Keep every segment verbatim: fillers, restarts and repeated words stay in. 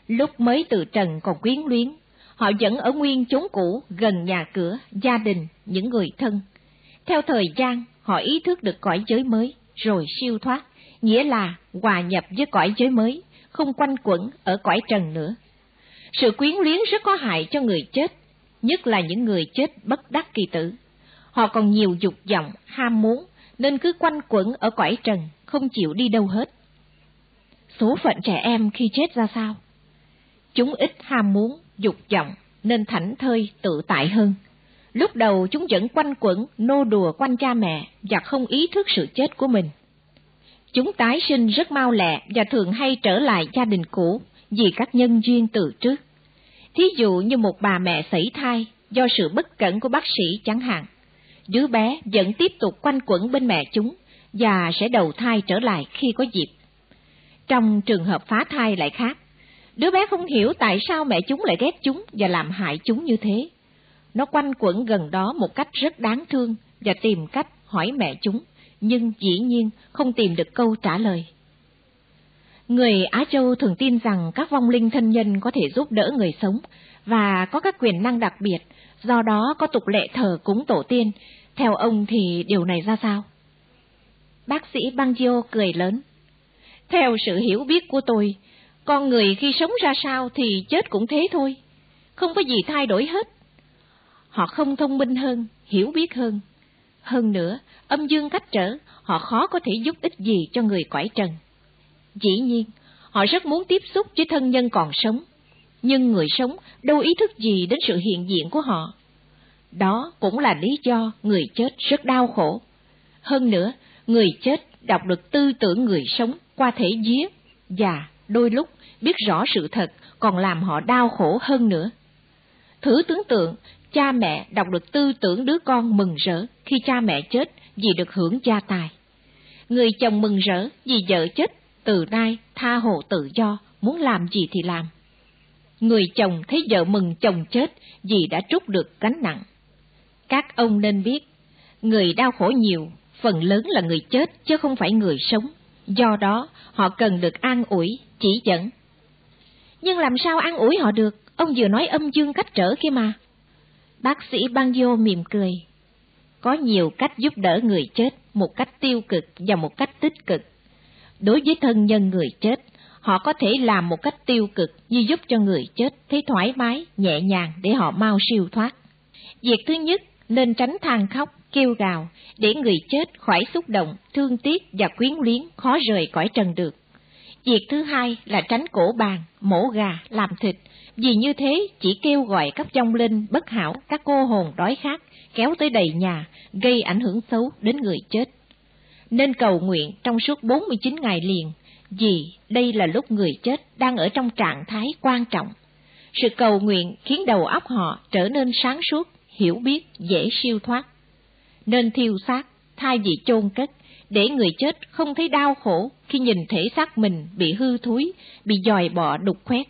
Lúc mới từ trần còn quyến luyến, họ vẫn ở nguyên chốn cũ, gần nhà cửa, gia đình, những người thân. Theo thời gian, họ ý thức được cõi giới mới, rồi siêu thoát, nghĩa là hòa nhập với cõi giới mới, không quanh quẩn ở cõi trần nữa. Sự quyến luyến rất có hại cho người chết, nhất là những người chết bất đắc kỳ tử. Họ còn nhiều dục vọng, ham muốn, nên cứ quanh quẩn ở cõi trần, không chịu đi đâu hết. Số phận trẻ em khi chết ra sao? Chúng ít ham muốn, dục vọng, nên thảnh thơi, tự tại hơn. Lúc đầu chúng vẫn quanh quẩn, nô đùa quanh cha mẹ và không ý thức sự chết của mình. Chúng tái sinh rất mau lẹ và thường hay trở lại gia đình cũ vì các nhân duyên từ trước. Thí dụ như một bà mẹ sảy thai do sự bất cẩn của bác sĩ chẳng hạn. Đứa bé vẫn tiếp tục quanh quẩn bên mẹ chúng và sẽ đầu thai trở lại khi có dịp. Trong trường hợp phá thai lại khác, đứa bé không hiểu tại sao mẹ chúng lại ghét chúng và làm hại chúng như thế. Nó quanh quẩn gần đó một cách rất đáng thương và tìm cách hỏi mẹ chúng, nhưng dĩ nhiên không tìm được câu trả lời. Người Á Châu thường tin rằng các vong linh thân nhân có thể giúp đỡ người sống và có các quyền năng đặc biệt, do đó có tục lệ thờ cúng tổ tiên. Theo ông thì điều này ra sao? Bác sĩ Bangio cười lớn. Theo sự hiểu biết của tôi, con người khi sống ra sao thì chết cũng thế thôi, không có gì thay đổi hết. Họ không thông minh hơn, hiểu biết hơn. Hơn nữa, âm dương cách trở, họ khó có thể giúp ích gì cho người cõi trần. Dĩ nhiên, họ rất muốn tiếp xúc với thân nhân còn sống, nhưng người sống đâu ý thức gì đến sự hiện diện của họ. Đó cũng là lý do người chết rất đau khổ. Hơn nữa, người chết đọc được tư tưởng người sống qua thể vía, và đôi lúc biết rõ sự thật còn làm họ đau khổ hơn nữa. Thử tưởng tượng, cha mẹ đọc được tư tưởng đứa con mừng rỡ khi cha mẹ chết vì được hưởng gia tài. Người chồng mừng rỡ vì vợ chết, từ nay tha hồ tự do, muốn làm gì thì làm. Người chồng thấy vợ mừng chồng chết vì đã trút được gánh nặng. Các ông nên biết, người đau khổ nhiều, phần lớn là người chết chứ không phải người sống. Do đó, họ cần được an ủi, chỉ dẫn. Nhưng làm sao an ủi họ được? Ông vừa nói âm dương cách trở kia mà. Bác sĩ Bangio mỉm cười. Có nhiều cách giúp đỡ người chết, một cách tiêu cực và một cách tích cực. Đối với thân nhân người chết, họ có thể làm một cách tiêu cực như giúp cho người chết thấy thoải mái, nhẹ nhàng để họ mau siêu thoát. Việc thứ nhất, nên tránh than khóc, kêu gào, để người chết khỏi xúc động, thương tiếc và quyến luyến, khó rời cõi trần được. Việc thứ hai là tránh cổ bàn, mổ gà, làm thịt, vì như thế chỉ kêu gọi các vong linh bất hảo, các cô hồn đói khát, kéo tới đầy nhà, gây ảnh hưởng xấu đến người chết. Nên cầu nguyện trong suốt bốn mươi chín ngày liền, vì đây là lúc người chết đang ở trong trạng thái quan trọng. Sự cầu nguyện khiến đầu óc họ trở nên sáng suốt, hiểu biết, dễ siêu thoát. Nên thiêu xác thay vì chôn cất, để người chết không thấy đau khổ khi nhìn thể xác mình bị hư thúi, bị dòi bọ đục khoét.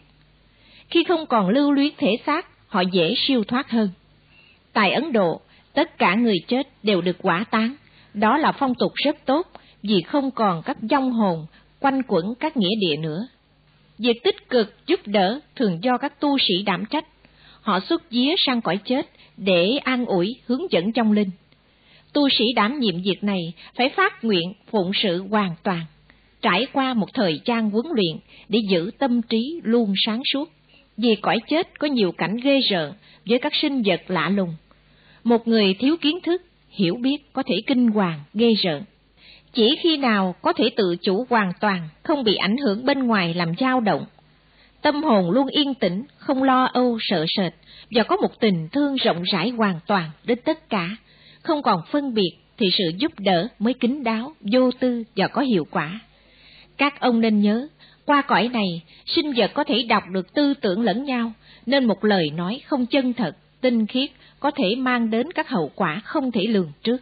Khi không còn lưu luyến thể xác, họ dễ siêu thoát hơn. Tại Ấn Độ, tất cả người chết đều được hỏa táng. Đó là phong tục rất tốt, vì không còn các vong hồn quanh quẩn các nghĩa địa nữa. Việc tích cực giúp đỡ thường do các tu sĩ đảm trách. Họ xuất vía sang cõi chết để an ủi, hướng dẫn vong linh. Tu sĩ đảm nhiệm việc này phải phát nguyện phụng sự hoàn toàn, trải qua một thời gian huấn luyện để giữ tâm trí luôn sáng suốt. Vì cõi chết có nhiều cảnh ghê rợn với các sinh vật lạ lùng. Một người thiếu kiến thức, hiểu biết có thể kinh hoàng, ghê rợn. Chỉ khi nào có thể tự chủ hoàn toàn, không bị ảnh hưởng bên ngoài làm dao động, tâm hồn luôn yên tĩnh, không lo âu sợ sệt, và có một tình thương rộng rãi hoàn toàn đến tất cả, không còn phân biệt, thì sự giúp đỡ mới kín đáo, vô tư và có hiệu quả. Các ông nên nhớ, qua cõi này, sinh vật có thể đọc được tư tưởng lẫn nhau, nên một lời nói không chân thật, tinh khiết có thể mang đến các hậu quả không thể lường trước.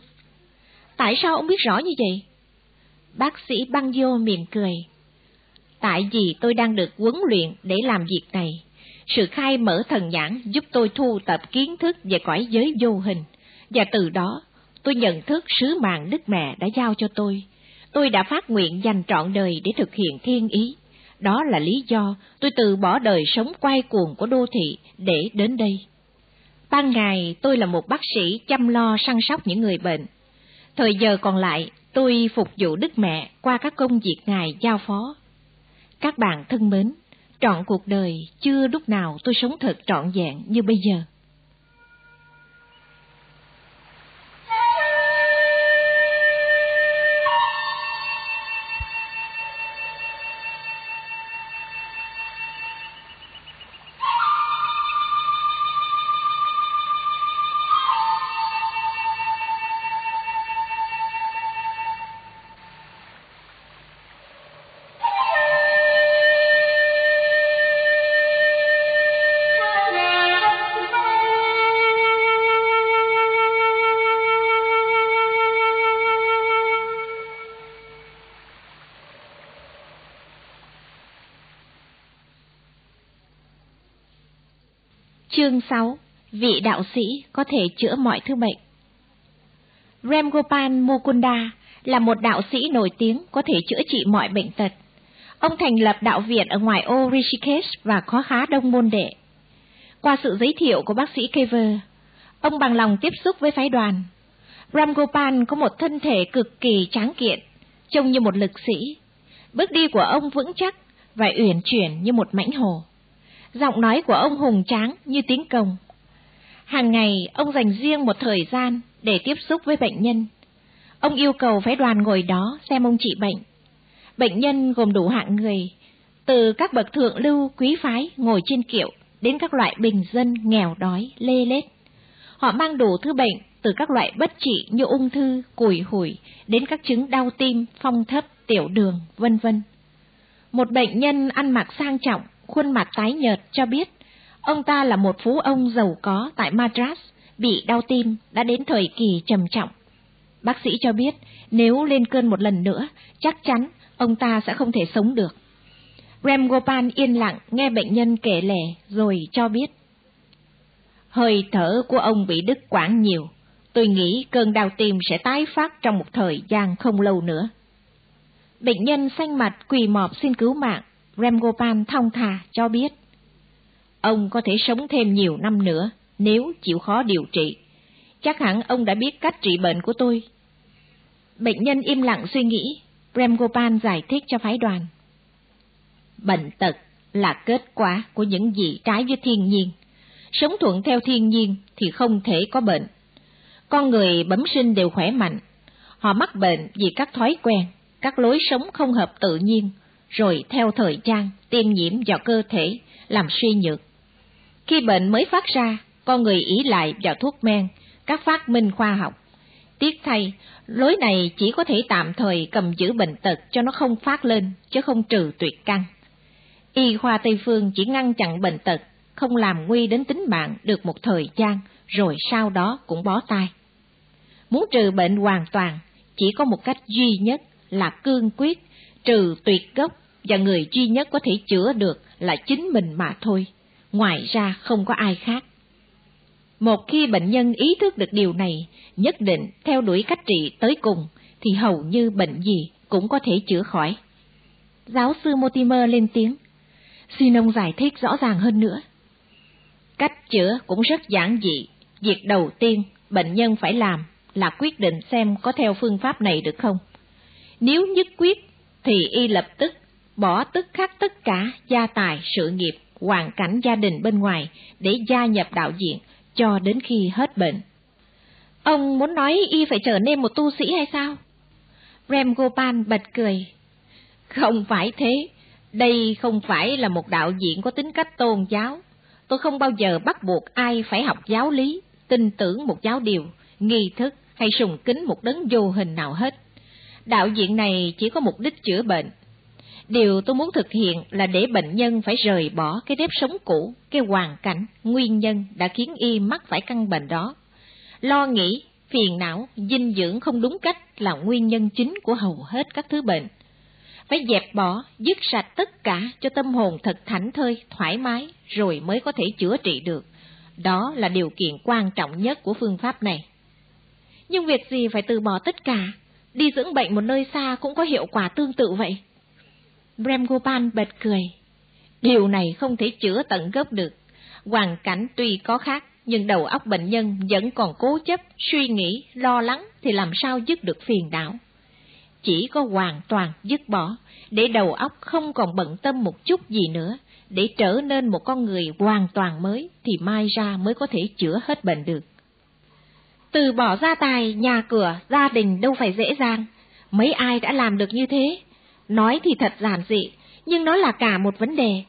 Tại sao ông biết rõ như vậy? Bác sĩ Bangio mỉm cười. Tại vì tôi đang được huấn luyện để làm việc này. Sự khai mở thần nhãn giúp tôi thu tập kiến thức về cõi giới vô hình, và từ đó tôi nhận thức sứ mạng Đức Mẹ đã giao cho tôi. Tôi đã phát nguyện dành trọn đời để thực hiện thiên ý. Đó là lý do tôi từ bỏ đời sống quay cuồng của đô thị để đến đây. Ban ngày tôi là một bác sĩ chăm lo săn sóc những người bệnh. Thời giờ còn lại tôi phục vụ Đức Mẹ qua các công việc Ngài giao phó. Các bạn thân mến, trọn cuộc đời chưa lúc nào tôi sống thật trọn vẹn như bây giờ. Chương sáu. Vị đạo sĩ có thể chữa mọi thứ bệnh. Ram Gopal Mukunda là một đạo sĩ nổi tiếng có thể chữa trị mọi bệnh tật. Ông thành lập đạo viện ở ngoại ô Rishikesh và có khá đông môn đệ. Qua sự giới thiệu của bác sĩ Kever, ông bằng lòng tiếp xúc với phái đoàn. Ram Gopal có một thân thể cực kỳ tráng kiện, trông như một lực sĩ. Bước đi của ông vững chắc và uyển chuyển như một mãnh hổ. Giọng nói của ông hùng tráng như tiếng cồng. Hàng ngày, ông dành riêng một thời gian để tiếp xúc với bệnh nhân. Ông yêu cầu phái đoàn ngồi đó xem ông trị bệnh. Bệnh nhân gồm đủ hạng người, từ các bậc thượng lưu quý phái ngồi trên kiệu đến các loại bình dân nghèo đói, lê lết. Họ mang đủ thứ bệnh, từ các loại bất trị như ung thư, cùi hủi, đến các chứng đau tim, phong thấp, tiểu đường, vân vân. Một bệnh nhân ăn mặc sang trọng, khuôn mặt tái nhợt cho biết, ông ta là một phú ông giàu có tại Madras, bị đau tim, đã đến thời kỳ trầm trọng. Bác sĩ cho biết, nếu lên cơn một lần nữa, chắc chắn ông ta sẽ không thể sống được. Ram Gopal yên lặng nghe bệnh nhân kể lể rồi cho biết, hơi thở của ông bị đứt quãng nhiều, tôi nghĩ cơn đau tim sẽ tái phát trong một thời gian không lâu nữa. Bệnh nhân xanh mặt quỳ mọp xin cứu mạng. Ram Gopal thong thả cho biết, ông có thể sống thêm nhiều năm nữa nếu chịu khó điều trị. Chắc hẳn ông đã biết cách trị bệnh của tôi. Bệnh nhân im lặng suy nghĩ. Ram Gopal giải thích cho phái đoàn. Bệnh tật là kết quả của những gì trái với thiên nhiên. Sống thuận theo thiên nhiên thì không thể có bệnh. Con người bẩm sinh đều khỏe mạnh. Họ mắc bệnh vì các thói quen, các lối sống không hợp tự nhiên, rồi theo thời gian tiêm nhiễm vào cơ thể, làm suy nhược. Khi bệnh mới phát ra, con người ỷ lại vào thuốc men, các phát minh khoa học. Tiếc thay, lối này chỉ có thể tạm thời cầm giữ bệnh tật cho nó không phát lên, chứ không trừ tuyệt căn. Y khoa Tây Phương chỉ ngăn chặn bệnh tật, không làm nguy đến tính mạng được một thời gian, rồi sau đó cũng bó tay. Muốn trừ bệnh hoàn toàn, chỉ có một cách duy nhất là cương quyết, trừ tuyệt gốc, và người duy nhất có thể chữa được là chính mình mà thôi, ngoài ra không có ai khác. Một khi bệnh nhân ý thức được điều này, nhất định theo đuổi cách trị tới cùng, thì hầu như bệnh gì cũng có thể chữa khỏi. Giáo sư Mortimer lên tiếng, xin ông giải thích rõ ràng hơn nữa. Cách chữa cũng rất giản dị. Việc đầu tiên bệnh nhân phải làm là quyết định xem có theo phương pháp này được không. Nếu nhất quyết thì y lập tức bỏ tức khắc tất cả gia tài, sự nghiệp, hoàn cảnh gia đình bên ngoài để gia nhập đạo viện cho đến khi hết bệnh. Ông muốn nói y phải trở nên một tu sĩ hay sao? Ram Gopal bật cười. Không phải thế, đây không phải là một đạo viện có tính cách tôn giáo. Tôi không bao giờ bắt buộc ai phải học giáo lý, tin tưởng một giáo điều, nghi thức hay sùng kính một đấng vô hình nào hết. Đạo viện này chỉ có mục đích chữa bệnh. Điều tôi muốn thực hiện là để bệnh nhân phải rời bỏ cái nếp sống cũ, cái hoàn cảnh, nguyên nhân đã khiến y mắc phải căn bệnh đó. Lo nghĩ, phiền não, dinh dưỡng không đúng cách là nguyên nhân chính của hầu hết các thứ bệnh. Phải dẹp bỏ, dứt sạch tất cả cho tâm hồn thật thảnh thơi, thoải mái, rồi mới có thể chữa trị được. Đó là điều kiện quan trọng nhất của phương pháp này. Nhưng việc gì phải từ bỏ tất cả? Đi dưỡng bệnh một nơi xa cũng có hiệu quả tương tự vậy. Prem Gopal bật cười. Điều này không thể chữa tận gốc được. Hoàn cảnh tuy có khác, nhưng đầu óc bệnh nhân vẫn còn cố chấp, suy nghĩ, lo lắng thì làm sao dứt được phiền não. Chỉ có hoàn toàn dứt bỏ, để đầu óc không còn bận tâm một chút gì nữa, để trở nên một con người hoàn toàn mới, thì mai ra mới có thể chữa hết bệnh được. Từ bỏ gia tài, nhà cửa, gia đình đâu phải dễ dàng. Mấy ai đã làm được như thế? Nói thì thật giản dị, nhưng nó là cả một vấn đề.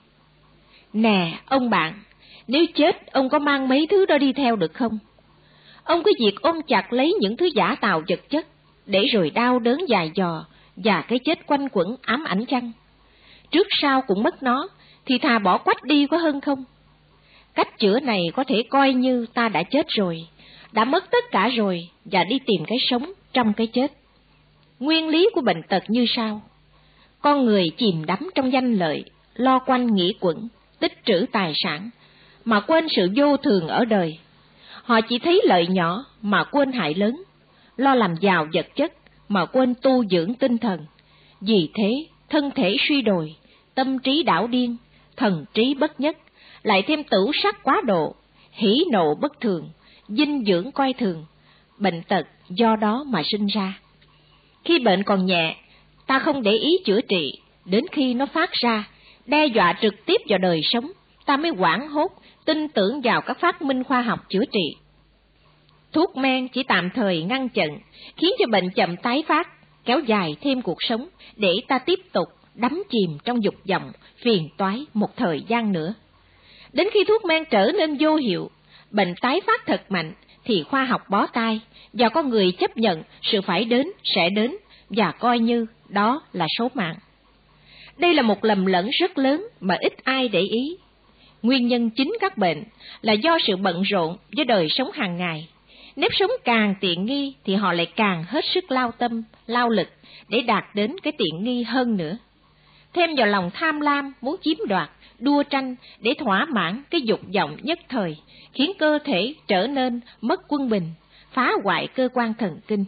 Nè, ông bạn, nếu chết, ông có mang mấy thứ đó đi theo được không? Ông cứ việc ôm chặt lấy những thứ giả tạo vật chất, để rồi đau đớn dài dò, và cái chết quanh quẩn ám ảnh chăng? Trước sau cũng mất nó, thì thà bỏ quách đi có hơn không? Cách chữa này có thể coi như ta đã chết rồi, đã mất tất cả rồi, và đi tìm cái sống trong cái chết. Nguyên lý của bệnh tật như sau. Con người chìm đắm trong danh lợi, lo quanh nghĩ quẩn, tích trữ tài sản, mà quên sự vô thường ở đời. Họ chỉ thấy lợi nhỏ mà quên hại lớn, lo làm giàu vật chất mà quên tu dưỡng tinh thần. Vì thế, thân thể suy đồi, tâm trí đảo điên, thần trí bất nhất, lại thêm tửu sắc quá độ, hỉ nộ bất thường, dinh dưỡng coi thường. Bệnh tật do đó mà sinh ra. Khi bệnh còn nhẹ, ta không để ý chữa trị, đến khi nó phát ra, đe dọa trực tiếp vào đời sống, ta mới hoảng hốt, tin tưởng vào các phát minh khoa học chữa trị. Thuốc men chỉ tạm thời ngăn chặn, khiến cho bệnh chậm tái phát, kéo dài thêm cuộc sống, để ta tiếp tục đắm chìm trong dục vọng, phiền toái một thời gian nữa. Đến khi thuốc men trở nên vô hiệu, bệnh tái phát thật mạnh, thì khoa học bó tay, và con người chấp nhận sự phải đến, sẽ đến, và coi như đó là số mạng. Đây là một lầm lẫn rất lớn mà ít ai để ý. Nguyên nhân chính các bệnh là do sự bận rộn với đời sống hàng ngày. Nếp sống càng tiện nghi thì họ lại càng hết sức lao tâm, lao lực để đạt đến cái tiện nghi hơn nữa. Thêm vào lòng tham lam, muốn chiếm đoạt, đua tranh để thỏa mãn cái dục vọng nhất thời, khiến cơ thể trở nên mất quân bình, phá hoại cơ quan thần kinh.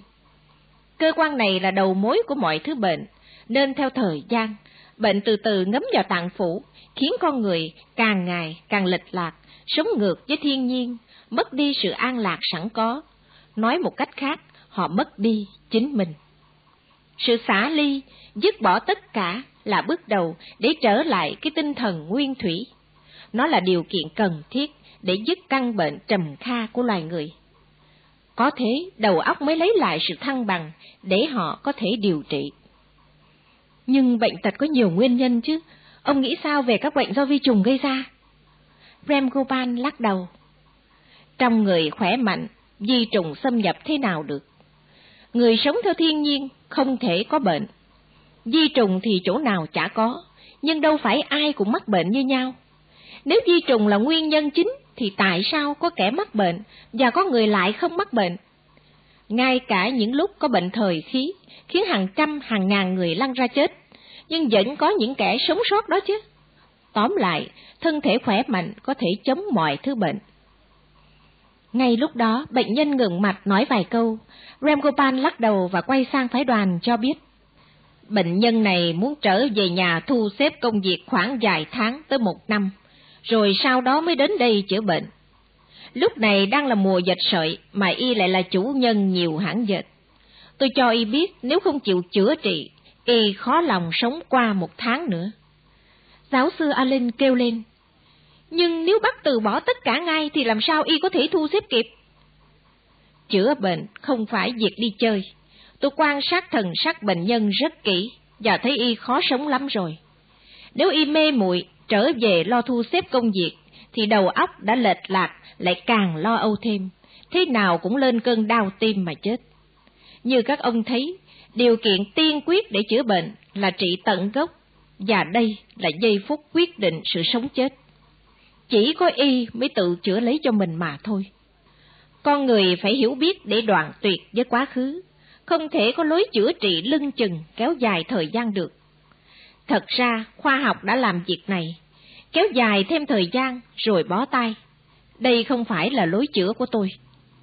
Cơ quan này là đầu mối của mọi thứ bệnh, nên theo thời gian, bệnh từ từ ngấm vào tạng phủ, khiến con người càng ngày càng lệch lạc, sống ngược với thiên nhiên, mất đi sự an lạc sẵn có. Nói một cách khác, họ mất đi chính mình. Sự xả ly, dứt bỏ tất cả là bước đầu để trở lại cái tinh thần nguyên thủy. Nó là điều kiện cần thiết để dứt căn bệnh trầm kha của loài người. Có thế, đầu óc mới lấy lại sự thăng bằng để họ có thể điều trị. Nhưng bệnh tật có nhiều nguyên nhân chứ. Ông nghĩ sao về các bệnh do vi trùng gây ra? Prem Gopal lắc đầu. Trong người khỏe mạnh, vi trùng xâm nhập thế nào được? Người sống theo thiên nhiên không thể có bệnh. Vi trùng thì chỗ nào chả có, nhưng đâu phải ai cũng mắc bệnh như nhau. Nếu vi trùng là nguyên nhân chính, thì tại sao có kẻ mắc bệnh và có người lại không mắc bệnh? Ngay cả những lúc có bệnh thời khí, khiến hàng trăm hàng ngàn người lăn ra chết, nhưng vẫn có những kẻ sống sót đó chứ. Tóm lại, thân thể khỏe mạnh có thể chống mọi thứ bệnh. Ngay lúc đó, bệnh nhân ngừng mặt nói vài câu. Prem Gopal lắc đầu và quay sang phái đoàn cho biết. Bệnh nhân này muốn trở về nhà thu xếp công việc khoảng vài tháng tới một năm, rồi sau đó mới đến đây chữa bệnh. Lúc này đang là mùa dệt sợi, mà y lại là chủ nhân nhiều hãng dệt. Tôi cho y biết nếu không chịu chữa trị, y khó lòng sống qua một tháng nữa. Giáo sư Allen kêu lên. Nhưng nếu bắt từ bỏ tất cả ngay thì làm sao y có thể thu xếp kịp? Chữa bệnh không phải việc đi chơi. Tôi quan sát thần sắc bệnh nhân rất kỹ và thấy y khó sống lắm rồi. Nếu y mê muội trở về lo thu xếp công việc thì đầu óc đã lệch lạc, lại càng lo âu thêm, thế nào cũng lên cơn đau tim mà chết. Như các ông thấy, điều kiện tiên quyết để chữa bệnh là trị tận gốc, và đây là giây phút quyết định sự sống chết. Chỉ có y mới tự chữa lấy cho mình mà thôi. Con người phải hiểu biết để đoạn tuyệt với quá khứ, không thể có lối chữa trị lưng chừng kéo dài thời gian được. Thật ra, khoa học đã làm việc này, kéo dài thêm thời gian rồi bó tay. Đây không phải là lối chữa của tôi.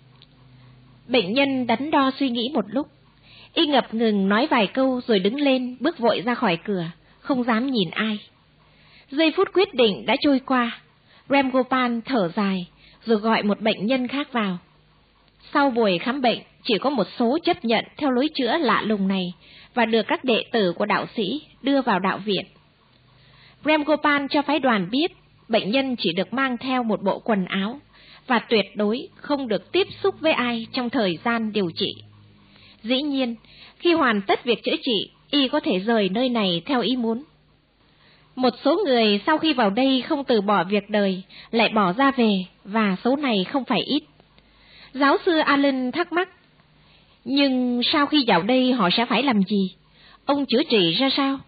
Bệnh nhân đắn đo suy nghĩ một lúc. Y ngập ngừng nói vài câu rồi đứng lên, bước vội ra khỏi cửa, không dám nhìn ai. Giây phút quyết định đã trôi qua, Ram Gopal thở dài, rồi gọi một bệnh nhân khác vào. Sau buổi khám bệnh, chỉ có một số chấp nhận theo lối chữa lạ lùng này và được các đệ tử của đạo sĩ đưa vào đạo viện. Ram Gopal cho phái đoàn biết bệnh nhân chỉ được mang theo một bộ quần áo và tuyệt đối không được tiếp xúc với ai trong thời gian điều trị. Dĩ nhiên, khi hoàn tất việc chữa trị, y có thể rời nơi này theo ý muốn. Một số người sau khi vào đây không từ bỏ việc đời, lại bỏ ra về, và số này không phải ít. Giáo sư Allen thắc mắc, nhưng sau khi vào đây họ sẽ phải làm gì? Ông chữa trị ra sao?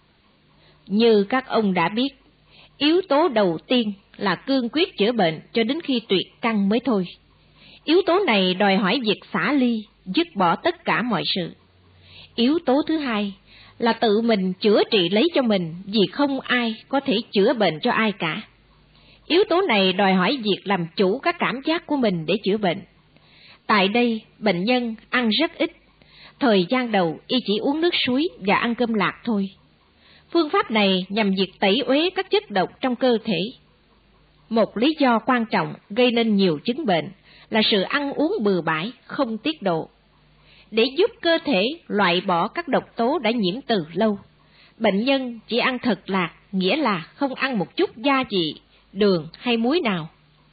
Như các ông đã biết, yếu tố đầu tiên là cương quyết chữa bệnh cho đến khi tuyệt căn mới thôi. Yếu tố này đòi hỏi việc xả ly, dứt bỏ tất cả mọi sự. Yếu tố thứ hai là tự mình chữa trị lấy cho mình, vì không ai có thể chữa bệnh cho ai cả. Yếu tố này đòi hỏi việc làm chủ các cảm giác của mình để chữa bệnh. Tại đây, bệnh nhân ăn rất ít. Thời gian đầu, y chỉ uống nước suối và ăn cơm lạc thôi. Phương pháp này nhằm diệt tẩy uế các chất độc trong cơ thể. Một lý do quan trọng gây nên nhiều chứng bệnh là sự ăn uống bừa bãi, không tiết độ. Để giúp cơ thể loại bỏ các độc tố đã nhiễm từ lâu, bệnh nhân chỉ ăn thật lạc, nghĩa là không ăn một chút gia vị, đường hay muối nào.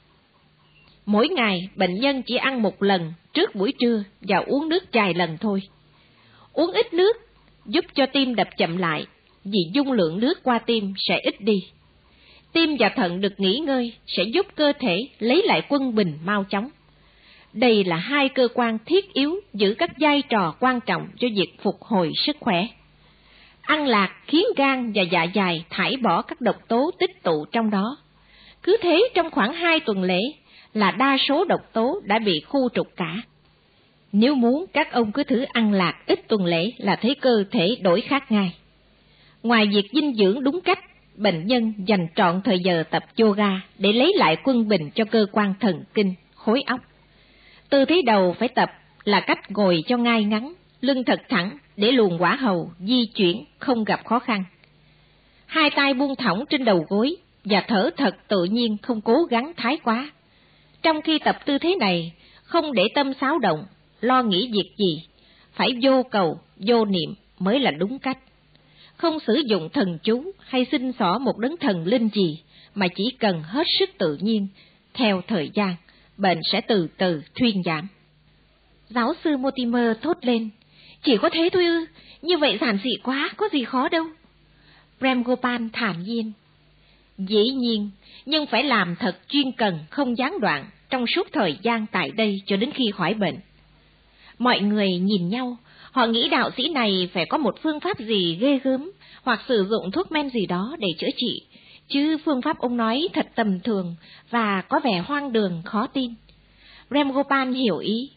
Mỗi ngày, bệnh nhân chỉ ăn một lần trước buổi trưa và uống nước vài lần thôi. Uống ít nước giúp cho tim đập chậm lại, vì dung lượng nước qua tim sẽ ít đi. Tim và thận được nghỉ ngơi sẽ giúp cơ thể lấy lại quân bình mau chóng. Đây là hai cơ quan thiết yếu giữ các vai trò quan trọng cho việc phục hồi sức khỏe. Ăn lạc khiến gan và dạ dày thải bỏ các độc tố tích tụ trong đó. Cứ thế trong khoảng hai tuần lễ là đa số độc tố đã bị khu trục cả. Nếu muốn, các ông cứ thử ăn lạc ít tuần lễ là thấy cơ thể đổi khác ngay. Ngoài việc dinh dưỡng đúng cách, bệnh nhân dành trọn thời giờ tập yoga để lấy lại quân bình cho cơ quan thần kinh, khối óc. Tư thế đầu phải tập là cách ngồi cho ngay ngắn, lưng thật thẳng để luồng hỏa hầu di chuyển không gặp khó khăn. Hai tay buông thõng trên đầu gối và thở thật tự nhiên, không cố gắng thái quá. Trong khi tập tư thế này, không để tâm xáo động, lo nghĩ việc gì, phải vô cầu, vô niệm mới là đúng cách. Không sử dụng thần chú hay xin xỏ một đấng thần linh gì, mà chỉ cần hết sức tự nhiên. Theo thời gian, bệnh sẽ từ từ thuyên giảm. Giáo sư Mortimer thốt lên, chỉ có thế thôi ư, như vậy giản dị quá, có gì khó đâu. Ram Gopal thản nhiên, dĩ nhiên, nhưng phải làm thật chuyên cần, không gián đoạn, trong suốt thời gian tại đây cho đến khi khỏi bệnh. Mọi người nhìn nhau, họ nghĩ đạo sĩ này phải có một phương pháp gì ghê gớm, hoặc sử dụng thuốc men gì đó để chữa trị, chứ phương pháp ông nói thật tầm thường và có vẻ hoang đường, khó tin. Ram Gopal hiểu ý.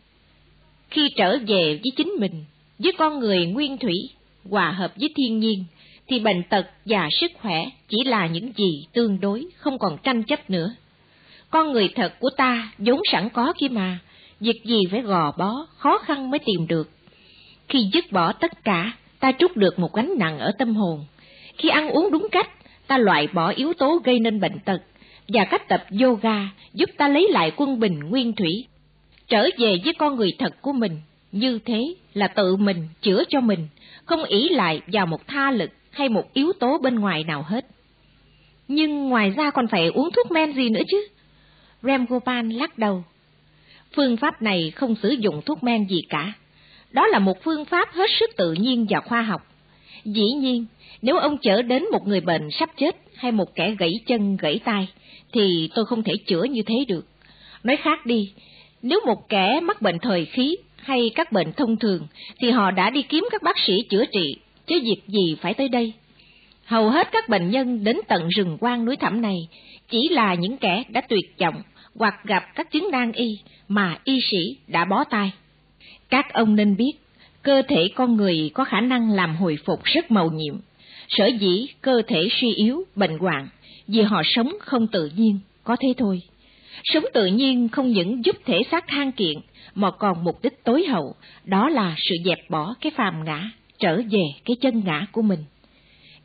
Khi trở về với chính mình, với con người nguyên thủy, hòa hợp với thiên nhiên, thì bệnh tật và sức khỏe chỉ là những gì tương đối, không còn tranh chấp nữa. Con người thật của ta vốn sẵn có kia mà, việc gì phải gò bó, khó khăn mới tìm được. Khi dứt bỏ tất cả, ta trút được một gánh nặng ở tâm hồn. Khi ăn uống đúng cách, ta loại bỏ yếu tố gây nên bệnh tật, và cách tập yoga giúp ta lấy lại quân bình nguyên thủy, trở về với con người thật của mình. Như thế là tự mình chữa cho mình, không ỷ lại vào một tha lực hay một yếu tố bên ngoài nào hết. Nhưng ngoài ra còn phải uống thuốc men gì nữa chứ? Ram Gopal lắc đầu. Phương pháp này không sử dụng thuốc men gì cả. Đó là một phương pháp hết sức tự nhiên và khoa học. Dĩ nhiên, nếu ông chở đến một người bệnh sắp chết hay một kẻ gãy chân gãy tay, thì tôi không thể chữa như thế được. Nói khác đi, nếu một kẻ mắc bệnh thời khí hay các bệnh thông thường, thì họ đã đi kiếm các bác sĩ chữa trị, chứ việc gì phải tới đây. Hầu hết các bệnh nhân đến tận rừng hoang núi thẳm này chỉ là những kẻ đã tuyệt vọng hoặc gặp các chứng nan y mà y sĩ đã bó tay. Các ông nên biết, cơ thể con người có khả năng làm hồi phục rất mầu nhiệm. Sở dĩ cơ thể suy yếu, bệnh hoạn, vì họ sống không tự nhiên, có thế thôi. Sống tự nhiên không những giúp thể xác thăng kiện, mà còn mục đích tối hậu, đó là sự dẹp bỏ cái phàm ngã, trở về cái chân ngã của mình.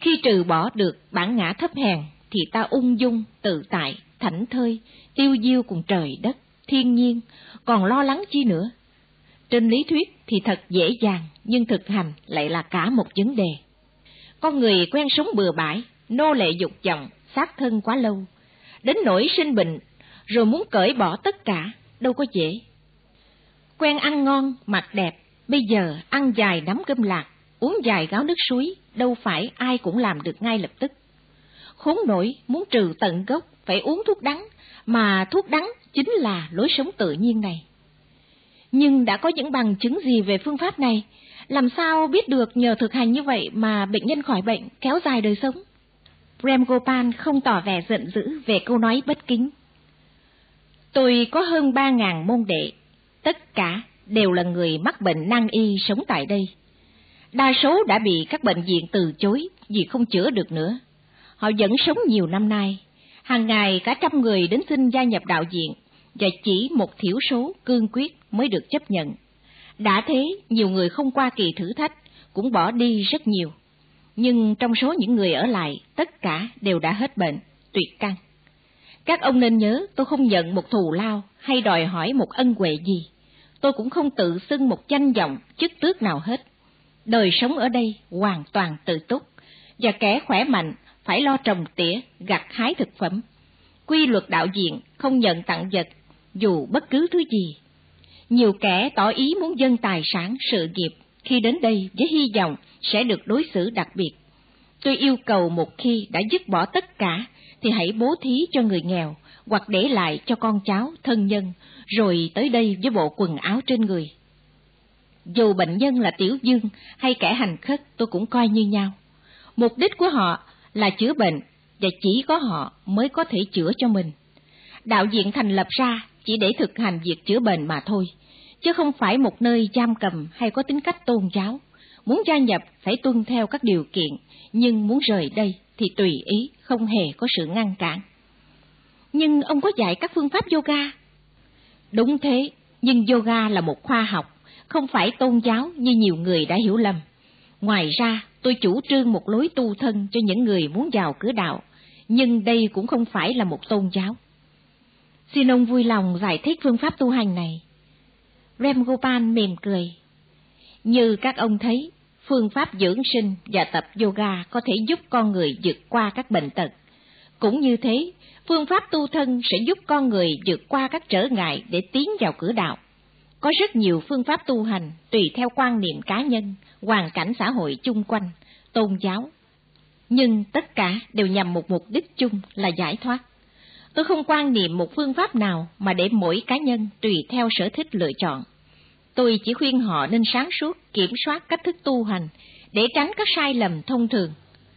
Khi trừ bỏ được bản ngã thấp hèn, thì ta ung dung, tự tại, thảnh thơi, tiêu diêu cùng trời đất, thiên nhiên, còn lo lắng chi nữa. Trên lý thuyết thì thật dễ dàng, nhưng thực hành lại là cả một vấn đề. Con người quen sống bừa bãi, nô lệ dục vọng, xác thân quá lâu, đến nỗi sinh bệnh, rồi muốn cởi bỏ tất cả, đâu có dễ. Quen ăn ngon, mặc đẹp, bây giờ ăn vài nắm cơm lạc, uống vài gáo nước suối, đâu phải ai cũng làm được ngay lập tức. Khốn nổi, muốn trừ tận gốc, phải uống thuốc đắng, mà thuốc đắng chính là lối sống tự nhiên này. Nhưng đã có những bằng chứng gì về phương pháp này? Làm sao biết được nhờ thực hành như vậy mà bệnh nhân khỏi bệnh, kéo dài đời sống? Prem Gopal không tỏ vẻ giận dữ về câu nói bất kính. Tôi có hơn ba ngàn môn đệ, tất cả đều là người mắc bệnh nan y sống tại đây. Đa số đã bị các bệnh viện từ chối vì không chữa được nữa. Họ vẫn sống nhiều năm nay, hàng ngày cả trăm người đến xin gia nhập đạo viện, và chỉ một thiểu số cương quyết mới được chấp nhận. Đã thế, nhiều người không qua kỳ thử thách, cũng bỏ đi rất nhiều. Nhưng trong số những người ở lại, tất cả đều đã hết bệnh, tuyệt căn. Các ông nên nhớ, tôi không nhận một thù lao hay đòi hỏi một ân huệ gì. Tôi cũng không tự xưng một danh vọng, chức tước nào hết. Đời sống ở đây hoàn toàn tự túc, và kẻ khỏe mạnh phải lo trồng tỉa, gặt hái thực phẩm. Quy luật đạo viện không nhận tặng vật, dù bất cứ thứ gì. Nhiều kẻ tỏ ý muốn dâng tài sản, sự nghiệp, khi đến đây với hy vọng sẽ được đối xử đặc biệt. Tôi yêu cầu một khi đã dứt bỏ tất cả, thì hãy bố thí cho người nghèo, hoặc để lại cho con cháu, thân nhân, rồi tới đây với bộ quần áo trên người. Dù bệnh nhân là tiểu dương hay kẻ hành khất, tôi cũng coi như nhau. Mục đích của họ là chữa bệnh, và chỉ có họ mới có thể chữa cho mình. Đạo viện thành lập ra chỉ để thực hành việc chữa bệnh mà thôi, chứ không phải một nơi giam cầm hay có tính cách tôn giáo. Muốn gia nhập phải tuân theo các điều kiện, nhưng muốn rời đây thì tùy ý, không hề có sự ngăn cản. Nhưng ông có dạy các phương pháp yoga? Đúng thế, nhưng yoga là một khoa học, không phải tôn giáo như nhiều người đã hiểu lầm. Ngoài ra, tôi chủ trương một lối tu thân cho những người muốn vào cửa đạo, nhưng đây cũng không phải là một tôn giáo. Xin ông vui lòng giải thích phương pháp tu hành này. Prem Gopal mỉm cười. Như các ông thấy, phương pháp dưỡng sinh và tập yoga có thể giúp con người vượt qua các bệnh tật. Cũng như thế, phương pháp tu thân sẽ giúp con người vượt qua các trở ngại để tiến vào cửa đạo. Có rất nhiều phương pháp tu hành tùy theo quan niệm cá nhân, hoàn cảnh xã hội chung quanh, tôn giáo. Nhưng tất cả đều nhằm một mục đích chung là giải thoát. Tôi không quan niệm một phương pháp nào mà để mỗi cá nhân tùy theo sở thích lựa chọn. Tôi chỉ khuyên họ nên sáng suốt kiểm soát cách thức tu hành để tránh các sai lầm thông thường.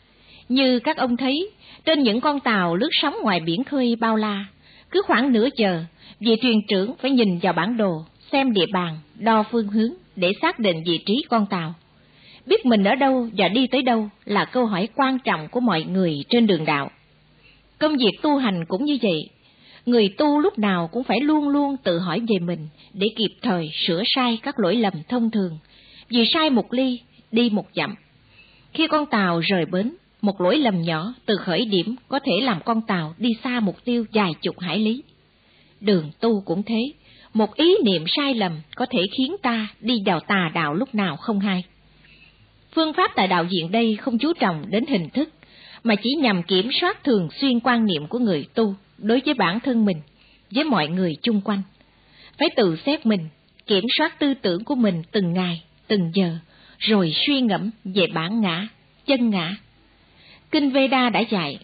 Như các ông thấy, trên những con tàu lướt sóng ngoài biển khơi bao la, cứ khoảng nửa giờ, vị thuyền trưởng phải nhìn vào bản đồ, xem địa bàn, đo phương hướng để xác định vị trí con tàu. Biết mình ở đâu và đi tới đâu là câu hỏi quan trọng của mọi người trên đường đạo. Công việc tu hành cũng như vậy. Người tu lúc nào cũng phải luôn luôn tự hỏi về mình để kịp thời sửa sai các lỗi lầm thông thường. Vì sai một ly, đi một dặm. Khi con tàu rời bến, một lỗi lầm nhỏ từ khởi điểm có thể làm con tàu đi xa mục tiêu vài chục hải lý. Đường tu cũng thế, một ý niệm sai lầm có thể khiến ta đi vào tà đạo lúc nào không hay. Phương pháp tại đạo viện đây không chú trọng đến hình thức, mà chỉ nhằm kiểm soát thường xuyên quan niệm của người tu đối với bản thân mình, với mọi người chung quanh. Phải tự xét mình, kiểm soát tư tưởng của mình từng ngày, từng giờ, rồi suy ngẫm về bản ngã, chân ngã. Kinh Veda đã dạy,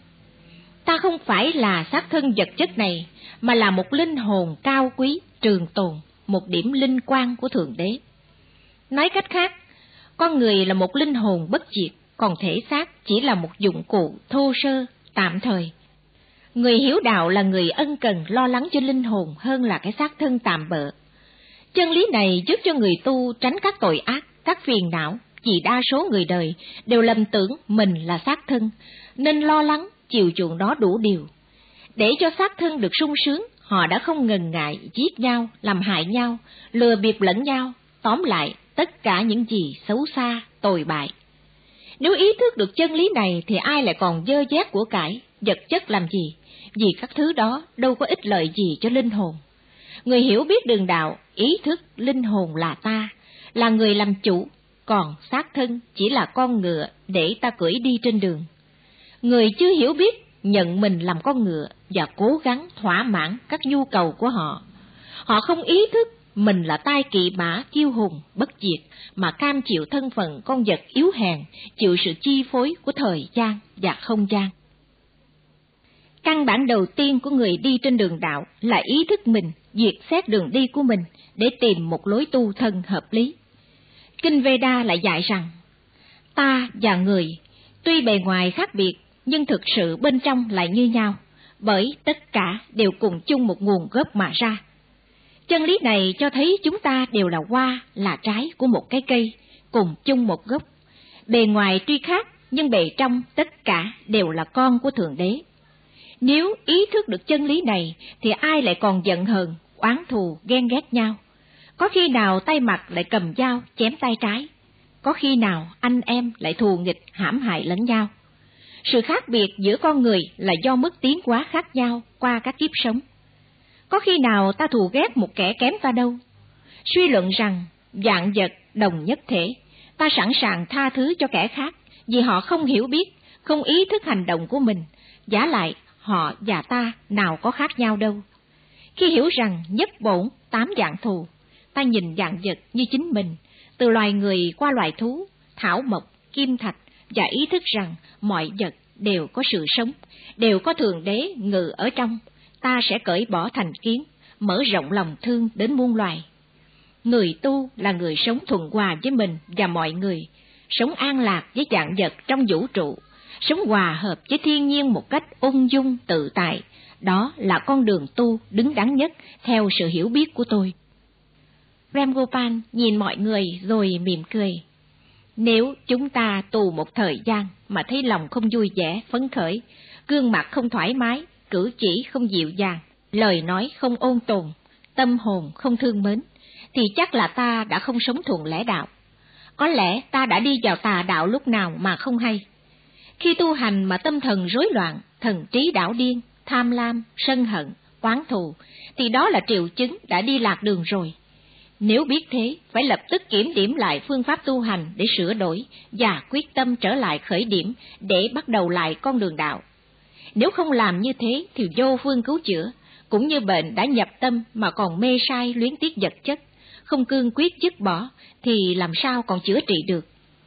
ta không phải là xác thân vật chất này, mà là một linh hồn cao quý, trường tồn, một điểm linh quang của Thượng Đế. Nói cách khác, con người là một linh hồn bất diệt, còn thể xác chỉ là một dụng cụ thô sơ, tạm thời. Người hiếu đạo là người ân cần lo lắng cho linh hồn hơn là cái xác thân tạm bợ. Chân lý này giúp cho người tu tránh các tội ác, các phiền não, vì đa số người đời đều lầm tưởng mình là xác thân, nên lo lắng, chiều chuộng đó đủ điều. Để cho xác thân được sung sướng, họ đã không ngần ngại giết nhau, làm hại nhau, lừa bịp lẫn nhau, tóm lại tất cả những gì xấu xa, tồi bại. Nếu ý thức được chân lý này thì ai lại còn dơ dét của cải, vật chất làm gì, vì các thứ đó đâu có ích lợi gì cho linh hồn. Người hiểu biết đường đạo, ý thức linh hồn là ta, là người làm chủ, còn xác thân chỉ là con ngựa để ta cưỡi đi trên đường. Người chưa hiểu biết nhận mình làm con ngựa và cố gắng thỏa mãn các nhu cầu của họ. Họ không ý thức mình là tai kỵ mã kiêu hùng bất diệt mà cam chịu thân phận con vật yếu hèn, chịu sự chi phối của thời gian và không gian. Căn bản đầu tiên của người đi trên đường đạo là ý thức mình, duyệt xét đường đi của mình để tìm một lối tu thân hợp lý. Kinh Veda lại dạy rằng, ta và người, tuy bề ngoài khác biệt, nhưng thực sự bên trong lại như nhau, bởi tất cả đều cùng chung một nguồn gốc mà ra. Chân lý này cho thấy chúng ta đều là hoa, là trái của một cái cây, cùng chung một gốc. Bề ngoài tuy khác, nhưng bề trong tất cả đều là con của Thượng Đế. Nếu ý thức được chân lý này, thì ai lại còn giận hờn, oán thù, ghen ghét nhau? Có khi nào tay mặt lại cầm dao, chém tay trái? Có khi nào anh em lại thù nghịch, hãm hại lẫn nhau? Sự khác biệt giữa con người là do mức tiến hóa khác nhau qua các kiếp sống. Có khi nào ta thù ghét một kẻ kém ta đâu? Suy luận rằng vạn vật đồng nhất thể, ta sẵn sàng tha thứ cho kẻ khác vì họ không hiểu biết, không ý thức hành động của mình. Giả lại họ và ta nào có khác nhau đâu. Khi hiểu rằng nhất bổn tám dạng thù, ta nhìn vạn vật như chính mình, từ loài người qua loài thú, thảo mộc, kim thạch, và ý thức rằng mọi vật đều có sự sống, đều có Thượng Đế ngự ở trong, ta sẽ cởi bỏ thành kiến, mở rộng lòng thương đến muôn loài. Người tu là người sống thuận hòa với mình và mọi người, sống an lạc với vạn vật trong vũ trụ, sống hòa hợp với thiên nhiên một cách ung dung tự tại. Đó là con đường tu đứng đắn nhất theo sự hiểu biết của tôi. Ram Gopal nhìn mọi người rồi mỉm cười. Nếu chúng ta tu một thời gian mà thấy lòng không vui vẻ, phấn khởi, gương mặt không thoải mái, cử chỉ không dịu dàng, lời nói không ôn tồn, tâm hồn không thương mến, thì chắc là ta đã không sống thuận lẽ đạo. Có lẽ ta đã đi vào tà đạo lúc nào mà không hay. Khi tu hành mà tâm thần rối loạn, thần trí đảo điên, tham lam, sân hận, oán thù, thì đó là triệu chứng đã đi lạc đường rồi. Nếu biết thế, phải lập tức kiểm điểm lại phương pháp tu hành để sửa đổi và quyết tâm trở lại khởi điểm để bắt đầu lại con đường đạo. Nếu không làm như thế thì vô phương cứu chữa, cũng như bệnh đã nhập tâm mà còn mê sai luyến tiếc vật chất, không cương quyết dứt bỏ thì làm sao còn chữa trị được.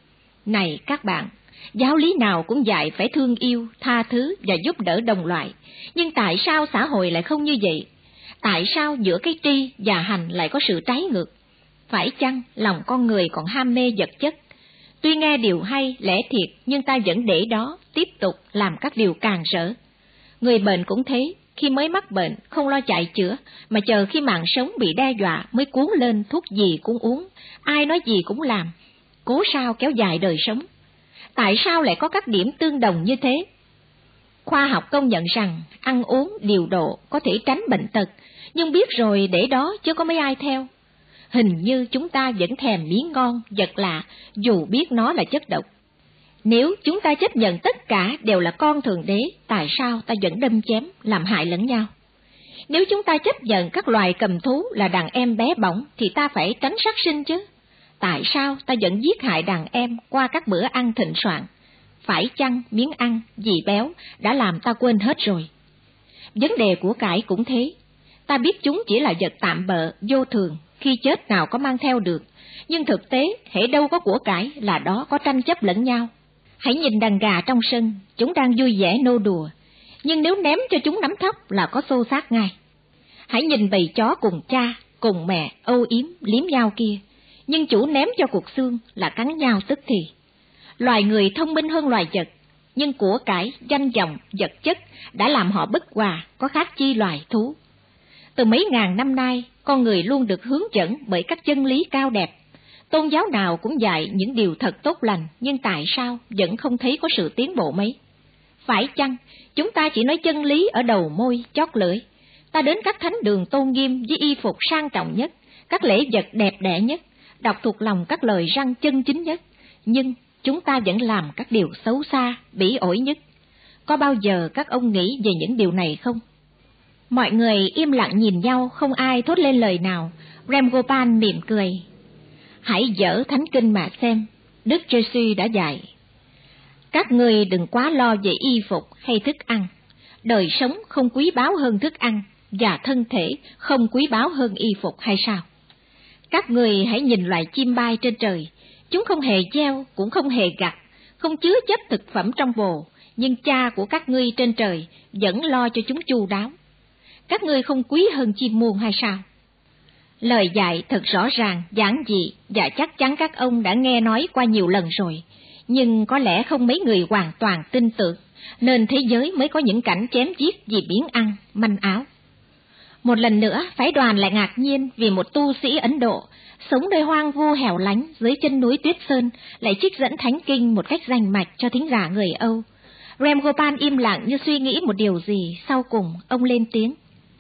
Này các bạn, giáo lý nào cũng dạy phải thương yêu, tha thứ và giúp đỡ đồng loại, nhưng tại sao xã hội lại không như vậy? Tại sao giữa cái tri và hành lại có sự trái ngược? Phải chăng lòng con người còn ham mê vật chất? Tuy nghe điều hay, lẽ thiệt, nhưng ta vẫn để đó, tiếp tục làm các điều càng rỡ. Người bệnh cũng thế, khi mới mắc bệnh, không lo chạy chữa, mà chờ khi mạng sống bị đe dọa mới cuốn lên thuốc gì cũng uống, ai nói gì cũng làm, cố sao kéo dài đời sống. Tại sao lại có các điểm tương đồng như thế? Khoa học công nhận rằng ăn uống điều độ có thể tránh bệnh tật, nhưng biết rồi để đó chứ có mấy ai theo. Hình như chúng ta vẫn thèm miếng ngon, vật lạ, dù biết nó là chất độc. Nếu chúng ta chấp nhận tất cả đều là con Thượng Đế, tại sao ta vẫn đâm chém, làm hại lẫn nhau? Nếu chúng ta chấp nhận các loài cầm thú là đàn em bé bỏng, thì ta phải tránh sát sinh chứ. Tại sao ta vẫn giết hại đàn em qua các bữa ăn thịnh soạn? Phải chăng miếng ăn, vì béo, đã làm ta quên hết rồi? Vấn đề của cải cũng thế. Ta biết chúng chỉ là vật tạm bợ, vô thường, khi chết nào có mang theo được. Nhưng thực tế, hễ đâu có của cải là đó có tranh chấp lẫn nhau. Hãy nhìn đàn gà trong sân, chúng đang vui vẻ nô đùa. Nhưng nếu ném cho chúng nắm thóc là có xô xát ngay. Hãy nhìn bầy chó cùng cha, cùng mẹ, âu yếm, liếm nhau kia. Nhưng chủ ném cho cuộc xương là cắn nhau tức thì. Loài người thông minh hơn loài vật, nhưng của cải, danh vọng, vật chất đã làm họ bất hòa, có khác chi loài thú. Từ mấy ngàn năm nay, con người luôn được hướng dẫn bởi các chân lý cao đẹp. Tôn giáo nào cũng dạy những điều thật tốt lành, nhưng tại sao vẫn không thấy có sự tiến bộ mấy? Phải chăng chúng ta chỉ nói chân lý ở đầu môi, chót lưỡi? Ta đến các thánh đường tôn nghiêm với y phục sang trọng nhất, các lễ vật đẹp đẽ nhất, đọc thuộc lòng các lời răn chân chính nhất, nhưng chúng ta vẫn làm các điều xấu xa, bỉ ổi nhất. Có bao giờ các ông nghĩ về những điều này không? Mọi người im lặng nhìn nhau, không ai thốt lên lời nào. Ram Gopal mỉm cười. Hãy dở thánh kinh mà xem, Đức Giê-xu đã dạy. Các ngươi đừng quá lo về y phục hay thức ăn. Đời sống không quý báu hơn thức ăn, và thân thể không quý báu hơn y phục hay sao? Các ngươi hãy nhìn loài chim bay trên trời, chúng không hề gieo, cũng không hề gặt, không chứa chấp thực phẩm trong bồ, nhưng Cha của các ngươi trên trời vẫn lo cho chúng chu đáo. Các ngươi không quý hơn chim muôn hay sao? Lời dạy thật rõ ràng, giản dị, và chắc chắn các ông đã nghe nói qua nhiều lần rồi, nhưng có lẽ không mấy người hoàn toàn tin tưởng, nên thế giới mới có những cảnh chém giết vì biếng ăn, manh áo. Một lần nữa, phái đoàn lại ngạc nhiên vì một tu sĩ Ấn Độ, sống nơi hoang vu hẻo lánh dưới chân núi Tuyết Sơn, lại trích dẫn thánh kinh một cách rành mạch cho thính giả người Âu. Ram Gopal im lặng như suy nghĩ một điều gì, sau cùng ông lên tiếng.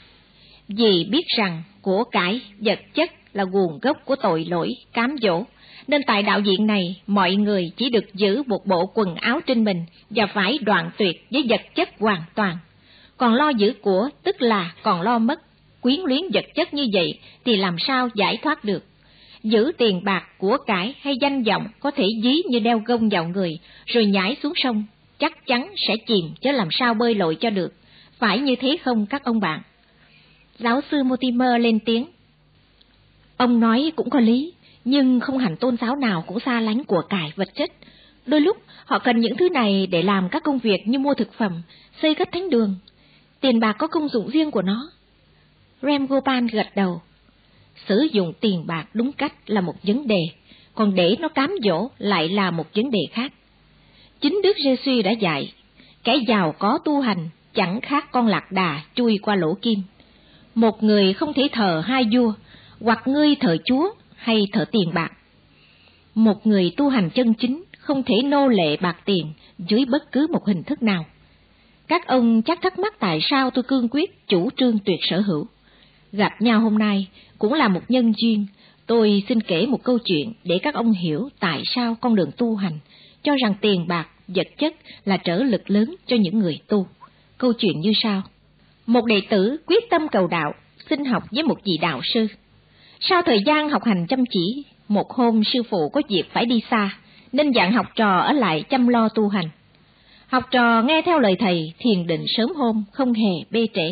Vì biết rằng của cải, vật chất là nguồn gốc của tội lỗi, cám dỗ, nên tại đạo viện này mọi người chỉ được giữ một bộ quần áo trên mình và phải đoạn tuyệt với vật chất hoàn toàn. Còn lo giữ của tức là còn lo mất, quyến luyến vật chất như vậy thì làm sao giải thoát được. Giữ tiền bạc, của cải hay danh vọng có thể dí như đeo gông vào người rồi nhảy xuống sông, chắc chắn sẽ chìm chứ làm sao bơi lội cho được. Phải như thế không các ông bạn? Giáo sư Mortimer lên tiếng. Ông nói cũng có lý, nhưng không hẳn tôn giáo nào cũng xa lánh của cải vật chất. Đôi lúc họ cần những thứ này để làm các công việc như mua thực phẩm, xây cất thánh đường. Tiền bạc có công dụng riêng của nó. Ram Gopal gật đầu. Sử dụng tiền bạc đúng cách là một vấn đề, còn để nó cám dỗ lại là một vấn đề khác. Chính Đức Giê-xu đã dạy, kẻ giàu có tu hành chẳng khác con lạc đà chui qua lỗ kim. Một người không thể thờ hai vua, hoặc ngươi thờ Chúa hay thờ tiền bạc. Một người tu hành chân chính không thể nô lệ bạc tiền dưới bất cứ một hình thức nào. Các ông chắc thắc mắc tại sao tôi cương quyết chủ trương tuyệt sở hữu. Gặp nhau hôm nay cũng là một nhân duyên, tôi xin kể một câu chuyện để các ông hiểu tại sao con đường tu hành cho rằng tiền bạc, vật chất là trở lực lớn cho những người tu. Câu chuyện như sau. Một đệ tử quyết tâm cầu đạo, xin học với một vị đạo sư. Sau thời gian học hành chăm chỉ, một hôm sư phụ có việc phải đi xa, nên dặn học trò ở lại chăm lo tu hành. Học trò nghe theo lời thầy, thiền định sớm hôm, không hề bê trễ.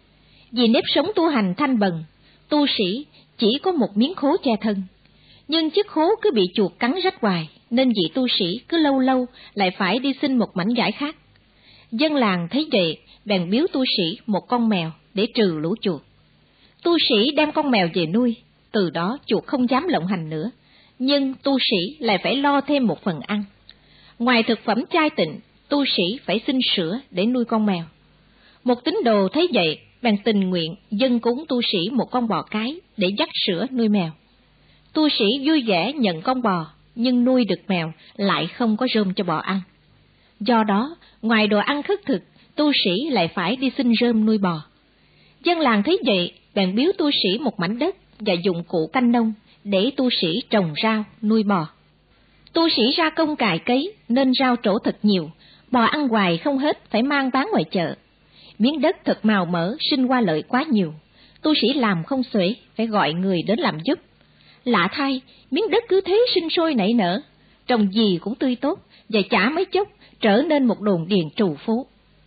Vì nếp sống tu hành thanh bần, tu sĩ chỉ có một miếng khố che thân. Nhưng chiếc khố cứ bị chuột cắn rách hoài, nên vị tu sĩ cứ lâu lâu lại phải đi xin một mảnh vải khác. Dân làng thấy vậy, bèn biếu tu sĩ một con mèo để trừ lũ chuột. Tu sĩ đem con mèo về nuôi, từ đó chuột không dám lộng hành nữa, nhưng tu sĩ lại phải lo thêm một phần ăn. Ngoài thực phẩm chay tịnh, tu sĩ phải xin sữa để nuôi con mèo. Một tín đồ thấy vậy, bèn tình nguyện dâng cúng tu sĩ một con bò cái để dắt sữa nuôi mèo. Tu sĩ vui vẻ nhận con bò, nhưng nuôi được mèo lại không có rơm cho bò ăn. Do đó, ngoài đồ ăn khất thực, tu sĩ lại phải đi xin rơm nuôi bò. Dân làng thấy vậy, bèn biếu tu sĩ một mảnh đất và dụng cụ canh nông để tu sĩ trồng rau, nuôi bò. Tu sĩ ra công cày cấy nên rau trổ thật nhiều, bò ăn hoài không hết phải mang bán ngoài chợ. Miếng đất thật màu mỡ, sinh hoa lợi quá nhiều, tu sĩ làm không xuể, phải gọi người đến làm giúp. Lạ thay, miếng đất cứ thế sinh sôi nảy nở, trồng gì cũng tươi tốt, và chả mấy chốc trở nên một đồn điền trù phú.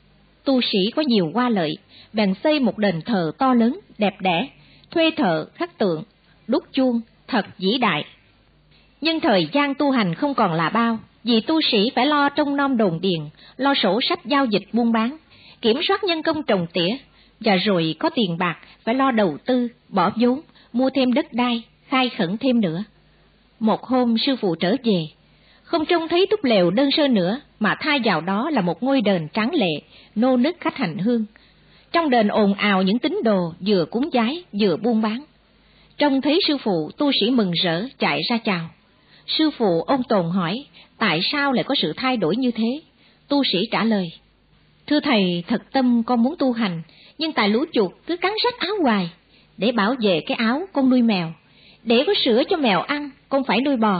Tu sĩ có nhiều hoa lợi, bèn xây một đền thờ to lớn, đẹp đẽ, thuê thợ khắc tượng, đúc chuông, thật vĩ đại. Nhưng thời gian tu hành không còn là bao, vì tu sĩ phải lo trông nom đồn điền, lo sổ sách giao dịch buôn bán, kiểm soát nhân công trồng tỉa, và rồi có tiền bạc phải lo đầu tư, bỏ vốn, mua thêm đất đai, khai khẩn thêm nữa. Một hôm sư phụ trở về, không trông thấy túp lều đơn sơ nữa, mà thay vào đó là một ngôi đền tráng lệ, nô nức khách hành hương. Trong đền ồn ào những tín đồ vừa cúng vái vừa buôn bán. Trông thấy sư phụ, tu sĩ mừng rỡ chạy ra chào. Sư phụ ôn tồn hỏi, tại sao lại có sự thay đổi như thế? Tu sĩ trả lời, thưa thầy, thật tâm con muốn tu hành, nhưng tại lũ chuột cứ cắn rách áo hoài. Để bảo vệ cái áo, con nuôi mèo. Để có sữa cho mèo ăn, con phải nuôi bò.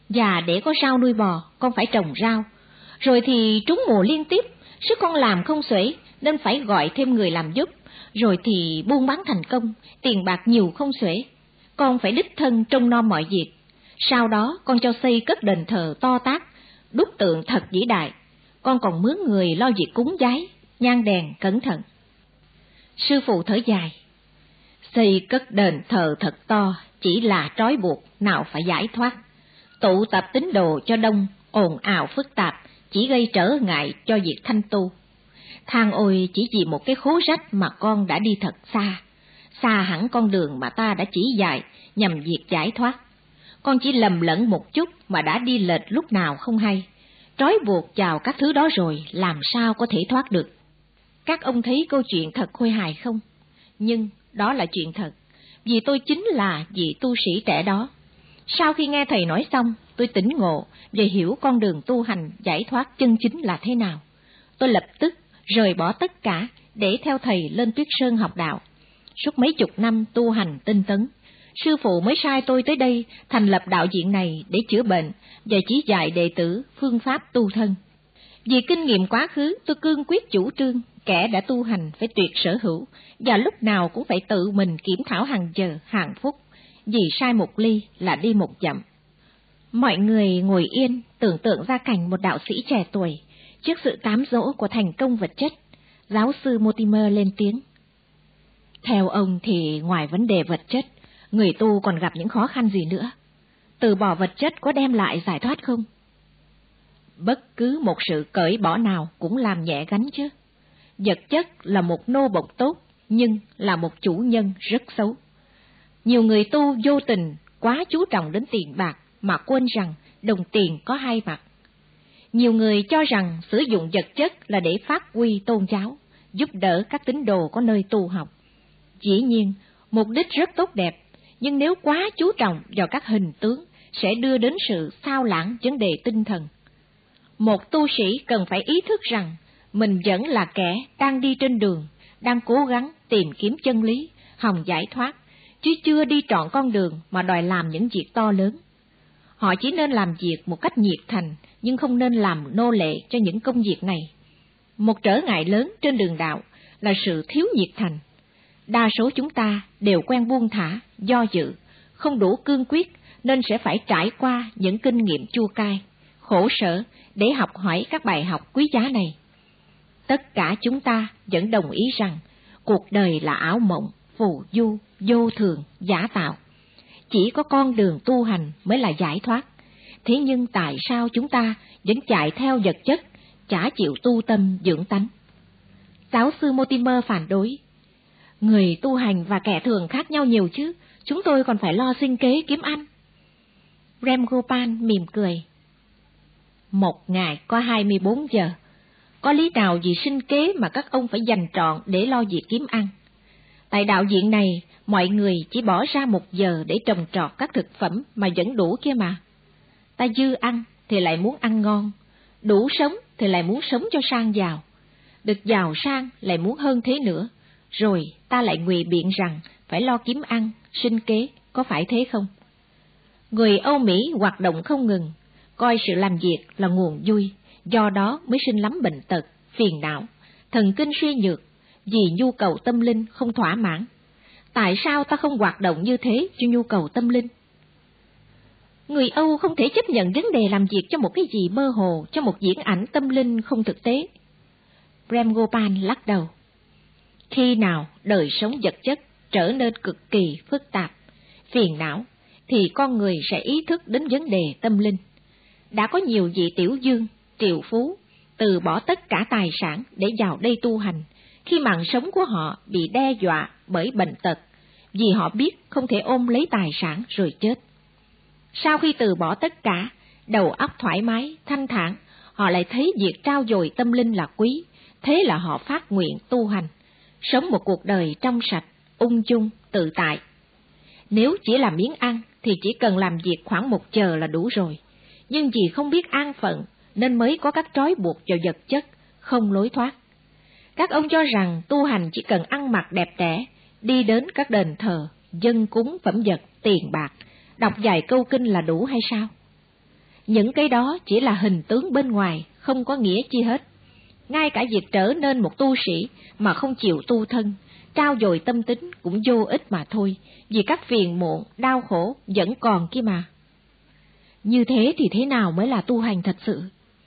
Và để có rau nuôi bò, con phải trồng rau. Rồi thì trúng mùa liên tiếp, sức con làm không xuể nên phải gọi thêm người làm giúp. Rồi thì buôn bán thành công, tiền bạc nhiều không xuể, con phải đích thân trông nom mọi việc. Sau đó con cho xây cất đền thờ to tát, đúc tượng thật vĩ đại. Con còn mướn người lo việc cúng vái, nhang đèn cẩn thận. Sư phụ thở dài. Xây cất đền thờ thật to chỉ là trói buộc, nào phải giải thoát. Tụ tập tín đồ cho đông, ồn ào phức tạp, chỉ gây trở ngại cho việc thanh tu. Than ôi, chỉ vì một cái khố rách mà con đã đi thật xa, xa hẳn con đường mà ta đã chỉ dạy nhằm việc giải thoát. Con chỉ lầm lẫn một chút mà đã đi lệch lúc nào không hay, trói buộc vào các thứ đó rồi làm sao có thể thoát được. Các ông thấy câu chuyện thật khôi hài không? Nhưng đó là chuyện thật, vì tôi chính là vị tu sĩ trẻ đó. Sau khi nghe thầy nói xong, tôi tỉnh ngộ và hiểu con đường tu hành giải thoát chân chính là thế nào. Tôi lập tức rời bỏ tất cả để theo thầy lên Tuyết Sơn học đạo. Suốt mấy chục năm tu hành tinh tấn, sư phụ mới sai tôi tới đây thành lập đạo viện này để chữa bệnh và chỉ dạy đệ tử phương pháp tu thân. Vì kinh nghiệm quá khứ, tôi cương quyết chủ trương kẻ đã tu hành phải tuyệt sở hữu và lúc nào cũng phải tự mình kiểm thảo hàng giờ, hàng phút, vì sai một ly là đi một dặm. Mọi người ngồi yên, tưởng tượng ra cảnh một đạo sĩ trẻ tuổi trước sự cám dỗ của thành công vật chất. Giáo sư Mortimer lên tiếng. Theo ông thì ngoài vấn đề vật chất, người tu còn gặp những khó khăn gì nữa? Từ bỏ vật chất có đem lại giải thoát không? Bất cứ một sự cởi bỏ nào cũng làm nhẹ gánh chứ. Vật chất là một nô bộc tốt, nhưng là một chủ nhân rất xấu. Nhiều người tu vô tình quá chú trọng đến tiền bạc mà quên rằng đồng tiền có hai mặt. Nhiều người cho rằng sử dụng vật chất là để phát huy tôn giáo, giúp đỡ các tín đồ có nơi tu học. Dĩ nhiên, mục đích rất tốt đẹp, nhưng nếu quá chú trọng vào các hình tướng sẽ đưa đến sự xao lãng vấn đề tinh thần. Một tu sĩ cần phải ý thức rằng mình vẫn là kẻ đang đi trên đường, đang cố gắng tìm kiếm chân lý, hòng giải thoát, chứ chưa đi trọn con đường mà đòi làm những việc to lớn. Họ chỉ nên làm việc một cách nhiệt thành, nhưng không nên làm nô lệ cho những công việc này. Một trở ngại lớn trên đường đạo là sự thiếu nhiệt thành. Đa số chúng ta đều quen buông thả, do dự, không đủ cương quyết nên sẽ phải trải qua những kinh nghiệm chua cay, khổ sở để học hỏi các bài học quý giá này. Tất cả chúng ta vẫn đồng ý rằng cuộc đời là ảo mộng, phù du, vô thường, giả tạo. Chỉ có con đường tu hành mới là giải thoát. Thế nhưng tại sao chúng ta vẫn chạy theo vật chất, chả chịu tu tâm dưỡng tánh? Giáo sư Mortimer phản đối. Người tu hành và kẻ thường khác nhau nhiều chứ, chúng tôi còn phải lo sinh kế kiếm ăn. Ram Gopal mỉm cười. Một ngày có hai mươi bốn giờ, có lý nào vì sinh kế mà các ông phải dành trọn để lo việc kiếm ăn? Tại đạo viện này, mọi người chỉ bỏ ra một giờ để trồng trọt các thực phẩm mà vẫn đủ kia mà. Ta dư ăn thì lại muốn ăn ngon, đủ sống thì lại muốn sống cho sang giàu, được giàu sang lại muốn hơn thế nữa, rồi ta lại ngụy biện rằng phải lo kiếm ăn, sinh kế, có phải thế không? Người Âu Mỹ hoạt động không ngừng, coi sự làm việc là nguồn vui, do đó mới sinh lắm bệnh tật, phiền não, thần kinh suy nhược, vì nhu cầu tâm linh không thỏa mãn. Tại sao ta không hoạt động như thế cho nhu cầu tâm linh? Người Âu không thể chấp nhận vấn đề làm việc cho một cái gì mơ hồ, cho một diễn ảnh tâm linh không thực tế. Ram Gopal lắc đầu. Khi nào đời sống vật chất trở nên cực kỳ phức tạp, phiền não, thì con người sẽ ý thức đến vấn đề tâm linh. Đã có nhiều vị tiểu dương, triệu phú, từ bỏ tất cả tài sản để vào đây tu hành, khi mạng sống của họ bị đe dọa bởi bệnh tật, vì họ biết không thể ôm lấy tài sản rồi chết. Sau khi từ bỏ tất cả, đầu óc thoải mái, thanh thản, họ lại thấy việc trao dồi tâm linh là quý, thế là họ phát nguyện tu hành, sống một cuộc đời trong sạch, ung dung, tự tại. Nếu chỉ là miếng ăn thì chỉ cần làm việc khoảng một giờ là đủ rồi, nhưng vì không biết an phận nên mới có các trói buộc vào vật chất, không lối thoát. Các ông cho rằng tu hành chỉ cần ăn mặc đẹp đẽ, đi đến các đền thờ, dâng cúng phẩm vật, tiền bạc, đọc vài câu kinh là đủ hay sao? Những cái đó chỉ là hình tướng bên ngoài, không có nghĩa chi hết. Ngay cả việc trở nên một tu sĩ mà không chịu tu thân, trao dồi tâm tính cũng vô ích mà thôi, vì các phiền muộn, đau khổ vẫn còn kia mà. Như thế thì thế nào mới là tu hành thật sự?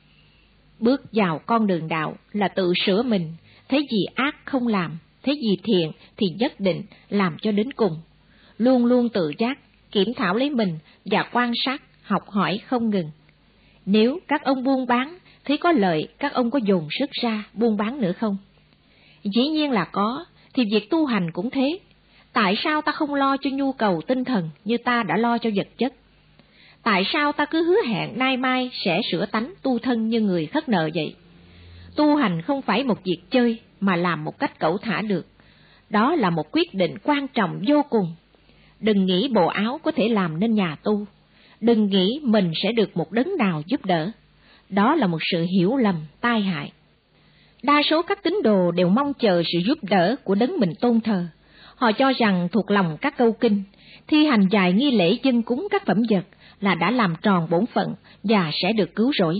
Bước vào con đường đạo là tự sửa mình, thấy gì ác không làm, thấy gì thiện thì nhất định làm cho đến cùng. Luôn luôn tự giác, kiểm thảo lấy mình và quan sát, học hỏi không ngừng. Nếu các ông buôn bán, thấy có lợi, các ông có dồn sức ra buôn bán nữa không? Dĩ nhiên là có, thì việc tu hành cũng thế. Tại sao ta không lo cho nhu cầu tinh thần như ta đã lo cho vật chất? Tại sao ta cứ hứa hẹn nay mai sẽ sửa tánh tu thân như người khất nợ vậy? Tu hành không phải một việc chơi mà làm một cách cẩu thả được. Đó là một quyết định quan trọng vô cùng. Đừng nghĩ bộ áo có thể làm nên nhà tu. Đừng nghĩ mình sẽ được một đấng nào giúp đỡ. Đó là một sự hiểu lầm tai hại. Đa số các tín đồ đều mong chờ sự giúp đỡ của đấng mình tôn thờ. Họ cho rằng thuộc lòng các câu kinh, thi hành vài nghi lễ dâng cúng các phẩm vật là đã làm tròn bổn phận và sẽ được cứu rỗi.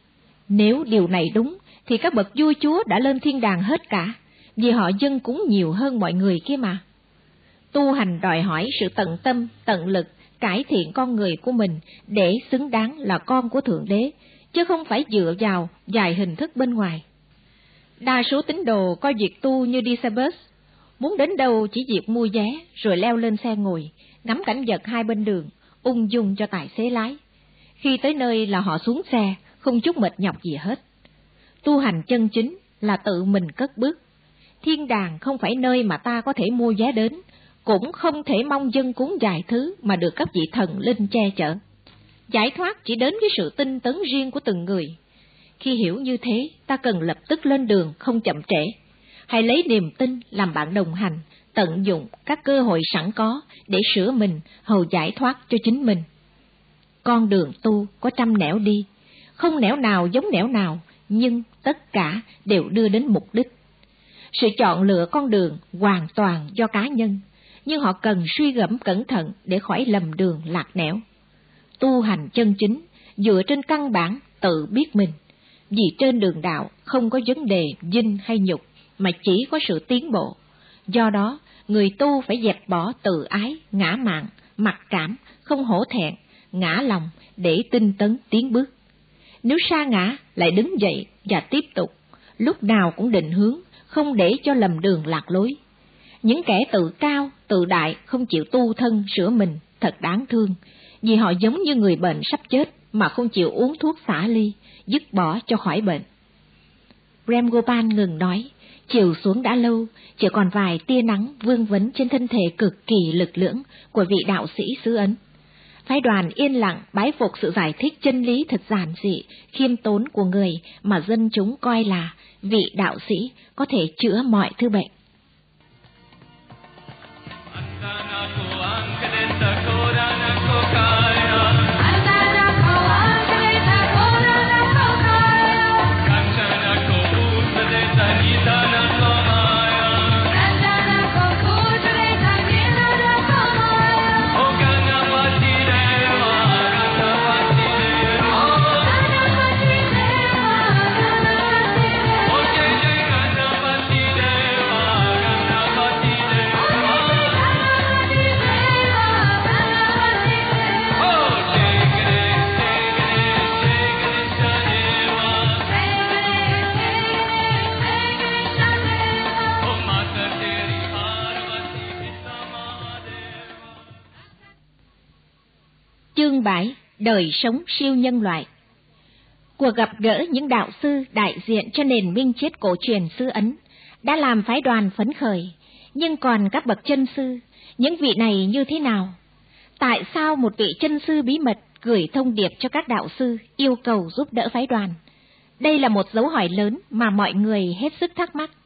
Nếu điều này đúng, thì các bậc vua chúa đã lên thiên đàng hết cả, vì họ dâng cúng nhiều hơn mọi người kia mà. Tu hành đòi hỏi sự tận tâm, tận lực, cải thiện con người của mình để xứng đáng là con của Thượng Đế, chứ không phải dựa vào vài hình thức bên ngoài. Đa số tín đồ coi việc tu như đi xe bus, muốn đến đâu chỉ việc mua vé rồi leo lên xe ngồi, ngắm cảnh vật hai bên đường, ung dung cho tài xế lái. Khi tới nơi là họ xuống xe, không chút mệt nhọc gì hết. Tu hành chân chính là tự mình cất bước. Thiên đàng không phải nơi mà ta có thể mua vé đến, cũng không thể mong dâng cúng vài thứ mà được các vị thần linh che chở. Giải thoát chỉ đến với sự tinh tấn riêng của từng người. Khi hiểu như thế, ta cần lập tức lên đường không chậm trễ. Hãy lấy niềm tin làm bạn đồng hành, tận dụng các cơ hội sẵn có để sửa mình, hầu giải thoát cho chính mình. Con đường tu có trăm nẻo đi, không nẻo nào giống nẻo nào, nhưng tất cả đều đưa đến mục đích. Sự chọn lựa con đường hoàn toàn do cá nhân, nhưng họ cần suy gẫm cẩn thận để khỏi lầm đường lạc nẻo. Tu hành chân chính dựa trên căn bản tự biết mình, vì trên đường đạo không có vấn đề dinh hay nhục, mà chỉ có sự tiến bộ. Do đó, người tu phải dẹp bỏ tự ái, ngã mạn, mặc cảm, không hổ thẹn, ngã lòng để tinh tấn tiến bước. Nếu sa ngã lại đứng dậy và tiếp tục, lúc nào cũng định hướng, không để cho lầm đường lạc lối. Những kẻ tự cao, tự đại không chịu tu thân sửa mình thật đáng thương, vì họ giống như người bệnh sắp chết mà không chịu uống thuốc xả ly, dứt bỏ cho khỏi bệnh. Prem Gopal ngừng nói, chiều xuống đã lâu, chỉ còn vài tia nắng vương vấn trên thân thể cực kỳ lực lưỡng của vị đạo sĩ xứ Ấn. Phái đoàn yên lặng bái phục sự giải thích chân lý thật giản dị, khiêm tốn của người mà dân chúng coi là vị đạo sĩ có thể chữa mọi thứ bệnh. Chương bảy. Đời sống siêu nhân loại. Cuộc gặp gỡ những đạo sư đại diện cho nền minh triết cổ truyền xứ Ấn đã làm phái đoàn phấn khởi, nhưng còn các bậc chân sư, những vị này như thế nào? Tại sao một vị chân sư bí mật gửi thông điệp cho các đạo sư yêu cầu giúp đỡ phái đoàn? Đây là một dấu hỏi lớn mà mọi người hết sức thắc mắc.